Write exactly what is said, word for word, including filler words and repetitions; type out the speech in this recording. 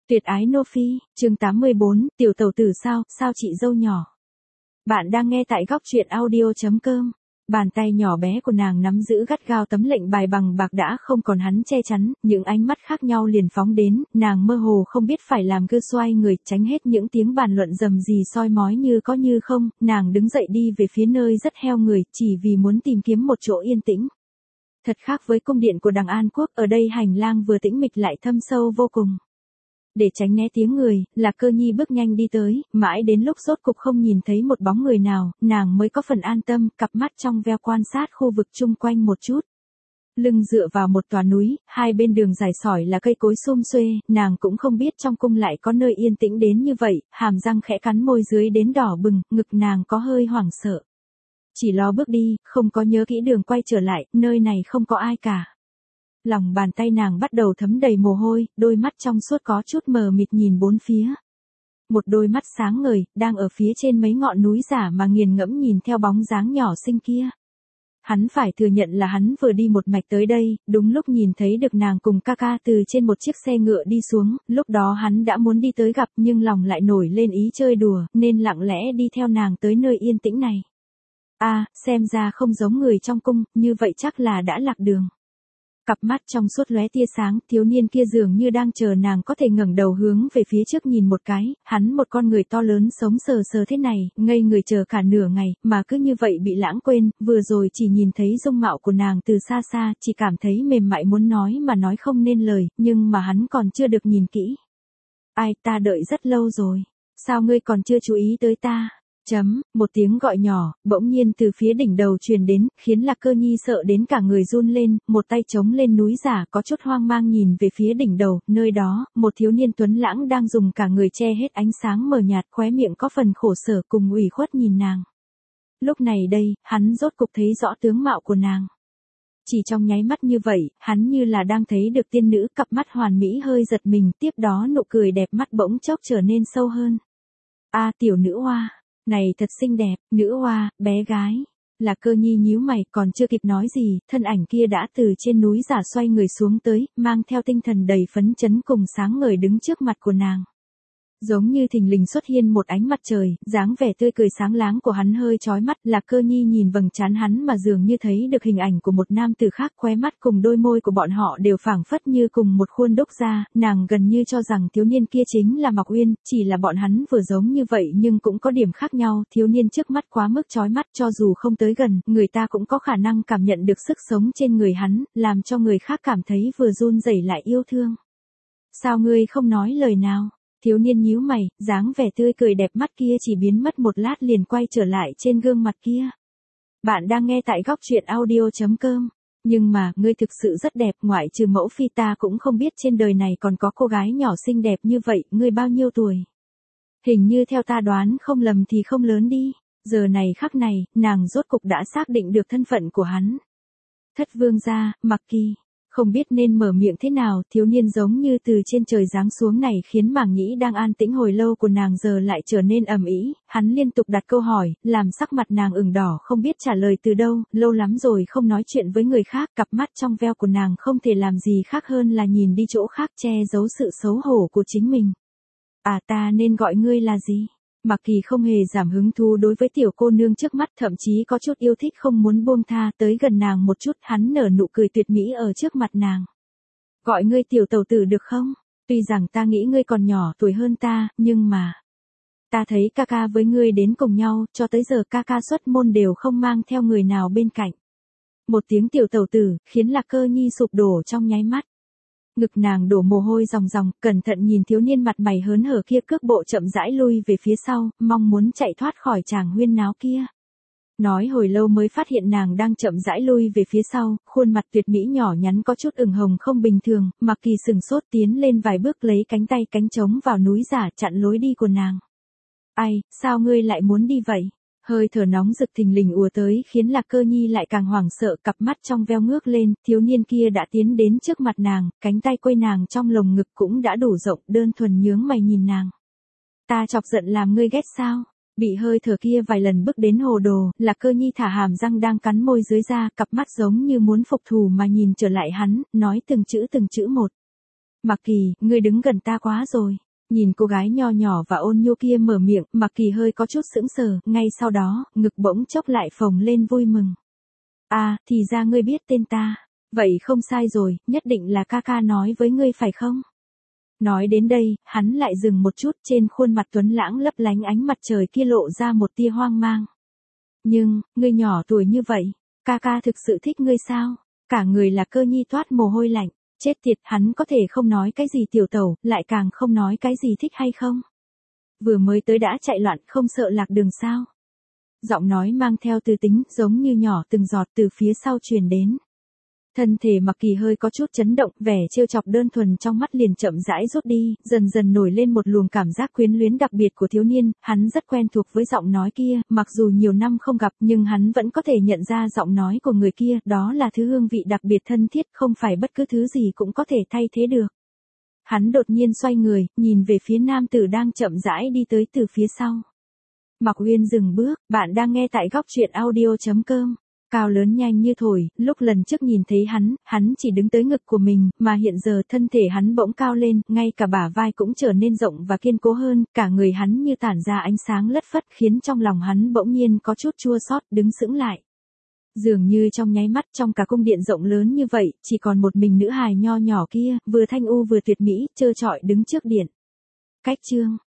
Tuyệt ái Nô Phi, chương tám mươi bốn, tiểu tẩu tử sao, sao chị dâu nhỏ. Bạn đang nghe tại góc truyện audio chấm com. Bàn tay nhỏ bé của nàng nắm giữ gắt gao tấm lệnh bài bằng bạc đã không còn hắn che chắn, những ánh mắt khác nhau liền phóng đến, nàng mơ hồ không biết phải làm cơ xoay người, tránh hết những tiếng bàn luận rầm rì soi mói như có như không, nàng đứng dậy đi về phía nơi rất heo người, chỉ vì muốn tìm kiếm một chỗ yên tĩnh. Thật khác với cung điện của Đằng An Quốc, ở đây hành lang vừa tĩnh mịch lại thâm sâu vô cùng. Để tránh né tiếng người, Lạc Cơ Nhi bước nhanh đi tới, mãi đến lúc rốt cục không nhìn thấy một bóng người nào, nàng mới có phần an tâm, cặp mắt trong veo quan sát khu vực chung quanh một chút. Lưng dựa vào một tòa núi, hai bên đường dài sỏi là cây cối sum xuê, nàng cũng không biết trong cung lại có nơi yên tĩnh đến như vậy, hàm răng khẽ cắn môi dưới đến đỏ bừng, ngực nàng có hơi hoảng sợ. Chỉ lo bước đi, không có nhớ kỹ đường quay trở lại, nơi này không có ai cả. Lòng bàn tay nàng bắt đầu thấm đầy mồ hôi, đôi mắt trong suốt có chút mờ mịt nhìn bốn phía. Một đôi mắt sáng ngời, đang ở phía trên mấy ngọn núi giả mà nghiền ngẫm nhìn theo bóng dáng nhỏ xinh kia. Hắn phải thừa nhận là hắn vừa đi một mạch tới đây, đúng lúc nhìn thấy được nàng cùng ca ca từ trên một chiếc xe ngựa đi xuống, lúc đó hắn đã muốn đi tới gặp nhưng lòng lại nổi lên ý chơi đùa, nên lặng lẽ đi theo nàng tới nơi yên tĩnh này. À, xem ra không giống người trong cung, như vậy chắc là đã lạc đường. Cặp mắt trong suốt lóe tia sáng, thiếu niên kia dường như đang chờ nàng có thể ngẩng đầu hướng về phía trước nhìn một cái, hắn một con người to lớn sống sờ sờ thế này, ngây người chờ cả nửa ngày, mà cứ như vậy bị lãng quên, vừa rồi chỉ nhìn thấy dung mạo của nàng từ xa xa, chỉ cảm thấy mềm mại muốn nói mà nói không nên lời, nhưng mà hắn còn chưa được nhìn kỹ. Ai, ta đợi rất lâu rồi, sao ngươi còn chưa chú ý tới ta? Chấm, một tiếng gọi nhỏ, bỗng nhiên từ phía đỉnh đầu truyền đến, khiến Lạc Cơ Nhi sợ đến cả người run lên, một tay chống lên núi giả có chút hoang mang nhìn về phía đỉnh đầu, nơi đó, một thiếu niên tuấn lãng đang dùng cả người che hết ánh sáng mờ nhạt, khóe miệng có phần khổ sở cùng ủy khuất nhìn nàng. Lúc này đây, hắn rốt cục thấy rõ tướng mạo của nàng. Chỉ trong nháy mắt như vậy, hắn như là đang thấy được tiên nữ, cặp mắt hoàn mỹ hơi giật mình, tiếp đó nụ cười đẹp mắt bỗng chốc trở nên sâu hơn. A à, tiểu nữ hoa. Này thật xinh đẹp, nữ hoa, bé gái. Lạc Cơ Nhi nhíu mày, còn chưa kịp nói gì, thân ảnh kia đã từ trên núi giả xoay người xuống tới, mang theo tinh thần đầy phấn chấn cùng sáng ngời đứng trước mặt của nàng. Giống như thình lình xuất hiện một ánh mặt trời, dáng vẻ tươi cười sáng láng của hắn hơi chói mắt, Lạc Cơ Nhi nhìn vầng trán hắn mà dường như thấy được hình ảnh của một nam tử khác, khóe mắt cùng đôi môi của bọn họ đều phảng phất như cùng một khuôn đúc ra, nàng gần như cho rằng thiếu niên kia chính là Mạc Uyên, chỉ là bọn hắn vừa giống như vậy nhưng cũng có điểm khác nhau, thiếu niên trước mắt quá mức chói mắt, cho dù không tới gần, người ta cũng có khả năng cảm nhận được sức sống trên người hắn, làm cho người khác cảm thấy vừa run rẩy lại yêu thương. Sao ngươi không nói lời nào? Thiếu niên nhíu mày, dáng vẻ tươi cười đẹp mắt kia chỉ biến mất một lát liền quay trở lại trên gương mặt kia. Bạn đang nghe tại góc truyện audio chấm com. Nhưng mà, ngươi thực sự rất đẹp, ngoại trừ mẫu phi ta cũng không biết trên đời này còn có cô gái nhỏ xinh đẹp như vậy, ngươi bao nhiêu tuổi? Hình như theo ta đoán không lầm thì không lớn đi. Giờ này khắc này, nàng rốt cục đã xác định được thân phận của hắn. Thất vương gia, Mặc Kỳ. Không biết nên mở miệng thế nào, thiếu niên giống như từ trên trời giáng xuống này khiến màng nhĩ đang an tĩnh hồi lâu của nàng giờ lại trở nên ầm ĩ, hắn liên tục đặt câu hỏi, làm sắc mặt nàng ửng đỏ không biết trả lời từ đâu, lâu lắm rồi không nói chuyện với người khác, cặp mắt trong veo của nàng không thể làm gì khác hơn là nhìn đi chỗ khác che giấu sự xấu hổ của chính mình. À ta nên gọi ngươi là gì? Mạc Kỳ không hề giảm hứng thú đối với tiểu cô nương trước mắt, thậm chí có chút yêu thích không muốn buông tha, tới gần nàng một chút, hắn nở nụ cười tuyệt mỹ ở trước mặt nàng. Gọi ngươi tiểu tẩu tử được không? Tuy rằng ta nghĩ ngươi còn nhỏ tuổi hơn ta, nhưng mà... Ta thấy ca ca với ngươi đến cùng nhau, cho tới giờ ca ca xuất môn đều không mang theo người nào bên cạnh. Một tiếng tiểu tẩu tử, khiến Lạc Cơ Nhi sụp đổ trong nháy mắt. Ngực nàng đổ mồ hôi ròng ròng, cẩn thận nhìn thiếu niên mặt mày hớn hở kia cước bộ chậm rãi lui về phía sau, mong muốn chạy thoát khỏi chàng huyên náo kia. Nói hồi lâu mới phát hiện nàng đang chậm rãi lui về phía sau, khuôn mặt tuyệt mỹ nhỏ nhắn có chút ửng hồng không bình thường, Mạc Kỳ sừng sốt tiến lên vài bước lấy cánh tay cánh trống vào núi giả chặn lối đi của nàng. Ai, sao ngươi lại muốn đi vậy? Hơi thở nóng rực thình lình ùa tới khiến Lạc Cơ Nhi lại càng hoảng sợ, cặp mắt trong veo ngước lên, thiếu niên kia đã tiến đến trước mặt nàng, cánh tay quây nàng trong lồng ngực cũng đã đủ rộng, đơn thuần nhướng mày nhìn nàng. Ta chọc giận làm ngươi ghét sao? Bị hơi thở kia vài lần bước đến hồ đồ, Lạc Cơ Nhi thả hàm răng đang cắn môi dưới ra, cặp mắt giống như muốn phục thù mà nhìn trở lại hắn, nói từng chữ từng chữ một. Mặc Kỳ, ngươi đứng gần ta quá rồi. Nhìn cô gái nho nhỏ và ôn nhu kia mở miệng, Mặc Kỳ hơi có chút sững sờ, ngay sau đó, ngực bỗng chốc lại phồng lên vui mừng. À, thì ra ngươi biết tên ta. Vậy không sai rồi, nhất định là ca ca nói với ngươi phải không? Nói đến đây, hắn lại dừng một chút, trên khuôn mặt tuấn lãng lấp lánh ánh mặt trời kia lộ ra một tia hoang mang. Nhưng, ngươi nhỏ tuổi như vậy, ca ca thực sự thích ngươi sao? Cả người là Cơ Nhi toát mồ hôi lạnh. Chết tiệt, hắn có thể không nói cái gì tiểu tẩu, lại càng không nói cái gì thích hay không? Vừa mới tới đã chạy loạn, không sợ lạc đường sao? Giọng nói mang theo tư tính, giống như nhỏ từng giọt từ phía sau truyền đến. Thân thể Mặc Kỳ hơi có chút chấn động, vẻ trêu chọc đơn thuần trong mắt liền chậm rãi rút đi, dần dần nổi lên một luồng cảm giác quyến luyến đặc biệt của thiếu niên, hắn rất quen thuộc với giọng nói kia, mặc dù nhiều năm không gặp nhưng hắn vẫn có thể nhận ra giọng nói của người kia, đó là thứ hương vị đặc biệt thân thiết, không phải bất cứ thứ gì cũng có thể thay thế được. Hắn đột nhiên xoay người, nhìn về phía nam tử đang chậm rãi đi tới từ phía sau. Mặc Uyên dừng bước, bạn đang nghe tại góc truyện audio chấm com. Cao lớn nhanh như thổi, lúc lần trước nhìn thấy hắn, hắn chỉ đứng tới ngực của mình, mà hiện giờ thân thể hắn bỗng cao lên, ngay cả bả vai cũng trở nên rộng và kiên cố hơn, cả người hắn như tản ra ánh sáng lất phất khiến trong lòng hắn bỗng nhiên có chút chua xót, đứng sững lại. Dường như trong nháy mắt trong cả cung điện rộng lớn như vậy, chỉ còn một mình nữ hài nho nhỏ kia, vừa thanh u vừa tuyệt mỹ, trơ trọi đứng trước điện. Cách chương